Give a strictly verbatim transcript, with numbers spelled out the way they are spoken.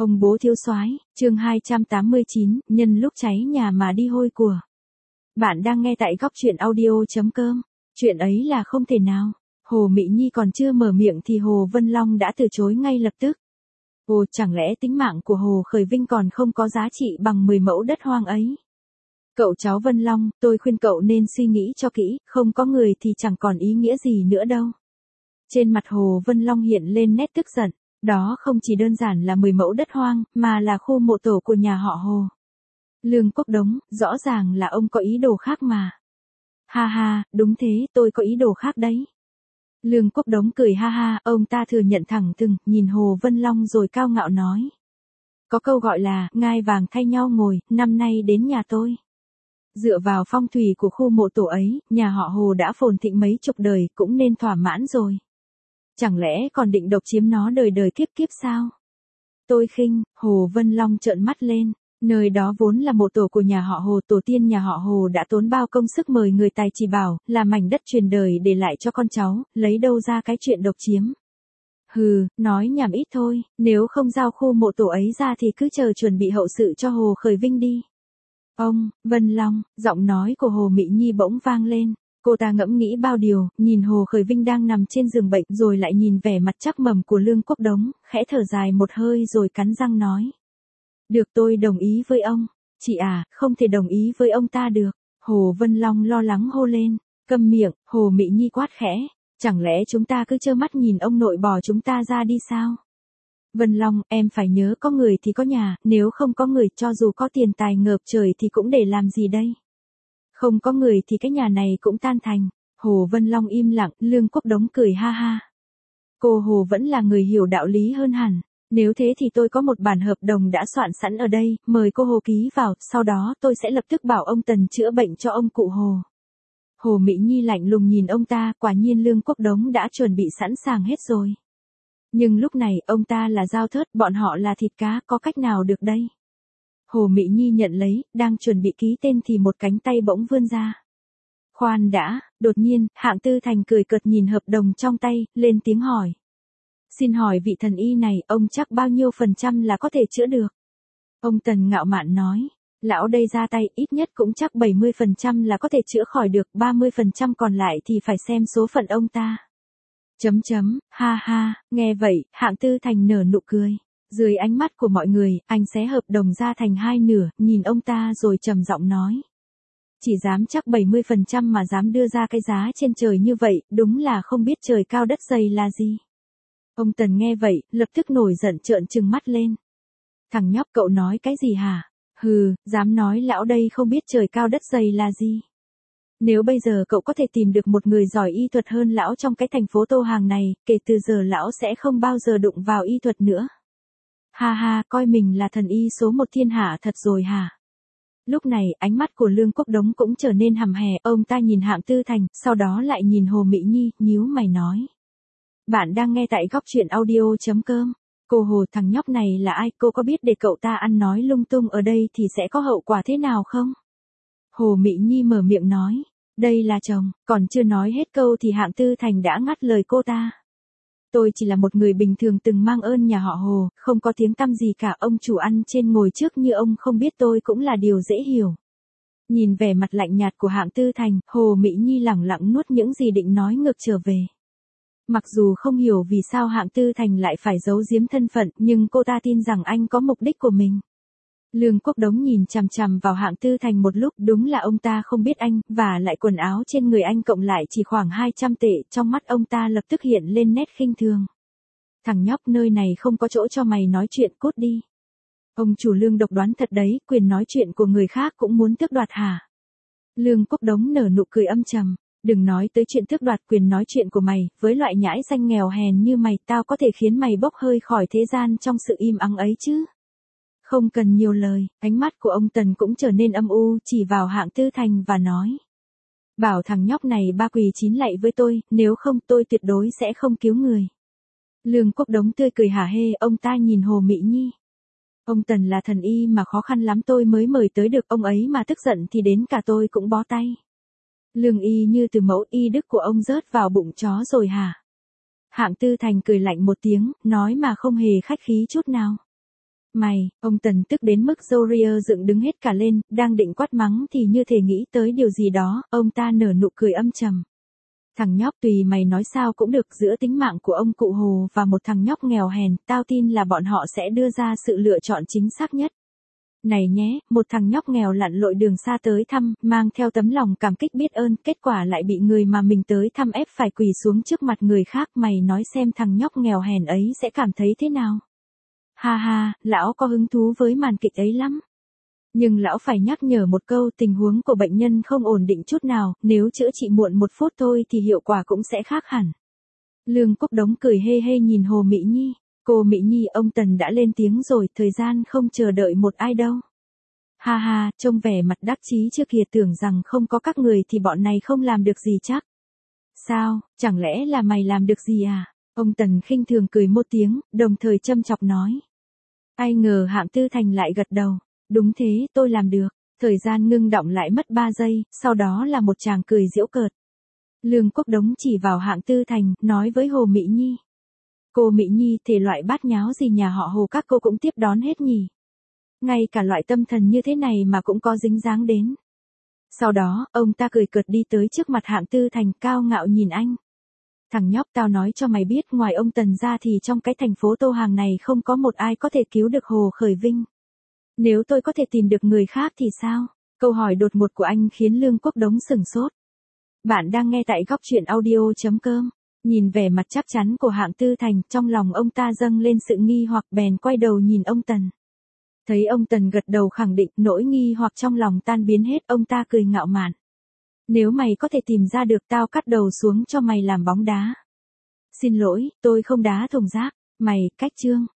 Ông bố thiếu soái, chương hai trăm tám mươi chín, nhân lúc cháy nhà mà đi hôi của. Bạn đang nghe tại góc truyện audio.com. Chuyện ấy là không thể nào. Hồ Mị Nhi còn chưa mở miệng thì Hồ Vân Long đã từ chối ngay lập tức. Ồ, chẳng lẽ tính mạng của Hồ Khởi Vinh còn không có giá trị bằng mười mẫu đất hoang ấy? Cậu cháu Vân Long, tôi khuyên cậu nên suy nghĩ cho kỹ, không có người thì chẳng còn ý nghĩa gì nữa đâu. Trên mặt Hồ Vân Long hiện lên nét tức giận. Đó không chỉ đơn giản là mười mẫu đất hoang, mà là khu mộ tổ của nhà họ Hồ. Lương Quốc Đống, rõ ràng là ông có ý đồ khác mà. Ha ha, đúng thế, tôi có ý đồ khác đấy. Lương Quốc Đống cười ha ha, ông ta thừa nhận thẳng thừng, nhìn Hồ Vân Long rồi cao ngạo nói. Có câu gọi là, ngai vàng thay nhau ngồi, năm nay đến nhà tôi. Dựa vào phong thủy của khu mộ tổ ấy, nhà họ Hồ đã phồn thịnh mấy chục đời, cũng nên thỏa mãn rồi. Chẳng lẽ còn định độc chiếm nó đời đời kiếp kiếp sao? Tôi khinh, Hồ Vân Long trợn mắt lên. Nơi đó vốn là mộ tổ của nhà họ Hồ, tổ tiên nhà họ Hồ đã tốn bao công sức mời người tài chỉ bảo, là mảnh đất truyền đời để lại cho con cháu, lấy đâu ra cái chuyện độc chiếm. Hừ, nói nhảm ít thôi, nếu không giao khu mộ tổ ấy ra thì cứ chờ chuẩn bị hậu sự cho Hồ Khởi Vinh đi. Ông, Vân Long, giọng nói của Hồ Mị Nhi bỗng vang lên. Cô ta ngẫm nghĩ bao điều, nhìn Hồ Khởi Vinh đang nằm trên giường bệnh rồi lại nhìn vẻ mặt chắc mẩm của Lương Quốc Đống, khẽ thở dài một hơi rồi cắn răng nói. Được, tôi đồng ý với ông. Chị à, không thể đồng ý với ông ta được. Hồ Vân Long lo lắng hô lên. Câm miệng, Hồ Mị Nhi quát khẽ. Chẳng lẽ chúng ta cứ trơ mắt nhìn ông nội bỏ chúng ta ra đi sao? Vân Long, em phải nhớ có người thì có nhà, nếu không có người cho dù có tiền tài ngợp trời thì cũng để làm gì đây? Không có người thì cái nhà này cũng tan thành. Hồ Vân Long im lặng, Lương Quốc Đống cười ha ha. Cô Hồ vẫn là người hiểu đạo lý hơn hẳn. Nếu thế thì tôi có một bản hợp đồng đã soạn sẵn ở đây, mời cô Hồ ký vào, sau đó tôi sẽ lập tức bảo ông Tần chữa bệnh cho ông cụ Hồ. Hồ Mị Nhi lạnh lùng nhìn ông ta, quả nhiên Lương Quốc Đống đã chuẩn bị sẵn sàng hết rồi. Nhưng lúc này, ông ta là dao thớt, bọn họ là thịt cá, có cách nào được đây? Hồ Mị Nhi nhận lấy, đang chuẩn bị ký tên thì một cánh tay bỗng vươn ra. Khoan đã, đột nhiên, Hạng Tư Thành cười cợt nhìn hợp đồng trong tay, lên tiếng hỏi. Xin hỏi vị thần y này, ông chắc bao nhiêu phần trăm là có thể chữa được? Ông Tần ngạo mạn nói, lão đây ra tay ít nhất cũng chắc bảy mươi phần trăm là có thể chữa khỏi được, ba mươi phần trăm còn lại thì phải xem số phận ông ta. Chấm chấm, ha ha, nghe vậy, Hạng Tư Thành nở nụ cười. Dưới ánh mắt của mọi người, anh xé hợp đồng ra thành hai nửa, nhìn ông ta rồi trầm giọng nói. Chỉ dám chắc bảy mươi phần trăm mà dám đưa ra cái giá trên trời như vậy, đúng là không biết trời cao đất dày là gì. Ông Tần nghe vậy, lập tức nổi giận trợn trừng mắt lên. Thằng nhóc cậu nói cái gì hả? Hừ, dám nói lão đây không biết trời cao đất dày là gì. Nếu bây giờ cậu có thể tìm được một người giỏi y thuật hơn lão trong cái thành phố Tô Hàng này, kể từ giờ lão sẽ không bao giờ đụng vào y thuật nữa. Ha ha, coi mình là thần y số một thiên hạ thật rồi hả? Lúc này, ánh mắt của Lương Quốc Đống cũng trở nên hằm hè, ông ta nhìn Hạng Tư Thành, sau đó lại nhìn Hồ Mị Nhi, nhíu mày nói. Bạn đang nghe tại góc truyện audio.com. Cô Hồ, thằng nhóc này là ai, cô có biết để cậu ta ăn nói lung tung ở đây thì sẽ có hậu quả thế nào không? Hồ Mị Nhi mở miệng nói, đây là chồng, còn chưa nói hết câu thì Hạng Tư Thành đã ngắt lời cô ta. Tôi chỉ là một người bình thường từng mang ơn nhà họ Hồ, không có tiếng tăm gì cả, ông chủ ăn trên ngồi trước như ông không biết tôi cũng là điều dễ hiểu. Nhìn vẻ mặt lạnh nhạt của Hạng Tư Thành, Hồ Mị Nhi lẳng lặng nuốt những gì định nói ngược trở về. Mặc dù không hiểu vì sao Hạng Tư Thành lại phải giấu giếm thân phận, nhưng cô ta tin rằng anh có mục đích của mình. Lương Quốc Đống nhìn chằm chằm vào Hạng Tư Thành một lúc, đúng là ông ta không biết anh, và lại quần áo trên người anh cộng lại chỉ khoảng hai trăm tệ, trong mắt ông ta lập tức hiện lên nét khinh thường. Thằng nhóc, nơi này không có chỗ cho mày nói chuyện, cút đi. Ông chủ Lương độc đoán thật đấy, quyền nói chuyện của người khác cũng muốn tước đoạt hả? Lương Quốc Đống nở nụ cười âm trầm. Đừng nói tới chuyện tước đoạt quyền nói chuyện của mày, với loại nhãi danh nghèo hèn như mày, tao có thể khiến mày bốc hơi khỏi thế gian trong sự im ắng ấy chứ. Không cần nhiều lời, ánh mắt của ông Tần cũng trở nên âm u, chỉ vào Hạng Tư Thành và nói. Bảo thằng nhóc này ba quỳ chín lạy với tôi, nếu không tôi tuyệt đối sẽ không cứu người. Lương Quốc Đống tươi cười hả hê, ông ta nhìn Hồ Mị Nhi. Ông Tần là thần y mà khó khăn lắm tôi mới mời tới được, ông ấy mà tức giận thì đến cả tôi cũng bó tay. Lương y như từ mẫu, y đức của ông rớt vào bụng chó rồi hả? Hạng Tư Thành cười lạnh một tiếng, nói mà không hề khách khí chút nào. Mày, ông Tần tức đến mức râu ria dựng đứng hết cả lên, đang định quát mắng thì như thể nghĩ tới điều gì đó, ông ta nở nụ cười âm trầm. Thằng nhóc, tùy mày nói sao cũng được, giữa tính mạng của ông cụ Hồ và một thằng nhóc nghèo hèn, tao tin là bọn họ sẽ đưa ra sự lựa chọn chính xác nhất. Này nhé, một thằng nhóc nghèo lặn lội đường xa tới thăm, mang theo tấm lòng cảm kích biết ơn, kết quả lại bị người mà mình tới thăm ép phải quỳ xuống trước mặt người khác, mày nói xem thằng nhóc nghèo hèn ấy sẽ cảm thấy thế nào? Ha ha, lão có hứng thú với màn kịch ấy lắm. Nhưng lão phải nhắc nhở một câu, tình huống của bệnh nhân không ổn định chút nào, nếu chữa trị muộn một phút thôi thì hiệu quả cũng sẽ khác hẳn. Lương Quốc Đống cười hê hê nhìn Hồ Mị Nhi. Cô Mị Nhi, ông Tần đã lên tiếng rồi, thời gian không chờ đợi một ai đâu. Ha ha, trông vẻ mặt đắc chí trước kia, tưởng rằng không có các người thì bọn này không làm được gì chắc. Sao, chẳng lẽ là mày làm được gì à? Ông Tần khinh thường cười một tiếng, đồng thời châm chọc nói. Ai ngờ Hạng Tư Thành lại gật đầu. Đúng thế, tôi làm được. Thời gian ngưng đọng lại mất ba giây, sau đó là một tràng cười giễu cợt. Lương Quốc Đống chỉ vào Hạng Tư Thành, nói với Hồ Mị Nhi. Cô Mị Nhi, thể loại bát nháo gì nhà họ Hồ các cô cũng tiếp đón hết nhỉ? Ngay cả loại tâm thần như thế này mà cũng có dính dáng đến. Sau đó, ông ta cười cợt đi tới trước mặt Hạng Tư Thành, cao ngạo nhìn anh. Thằng nhóc, tao nói cho mày biết, ngoài ông Tần ra thì trong cái thành phố Tô Hàng này không có một ai có thể cứu được Hồ Khởi Vinh. Nếu tôi có thể tìm được người khác thì sao? Câu hỏi đột ngột của anh khiến Lương Quốc Đống sửng sốt. Bạn đang nghe tại góc truyện audio chấm com. Nhìn vẻ mặt chắc chắn của Hạng Tư Thành, trong lòng ông ta dâng lên sự nghi hoặc, bèn quay đầu nhìn ông Tần. Thấy ông Tần gật đầu khẳng định, nỗi nghi hoặc trong lòng tan biến hết, ông ta cười ngạo mạn. Nếu mày có thể tìm ra được, tao cắt đầu xuống cho mày làm bóng đá. Xin lỗi, tôi không đá thùng rác. Mày, cách chương.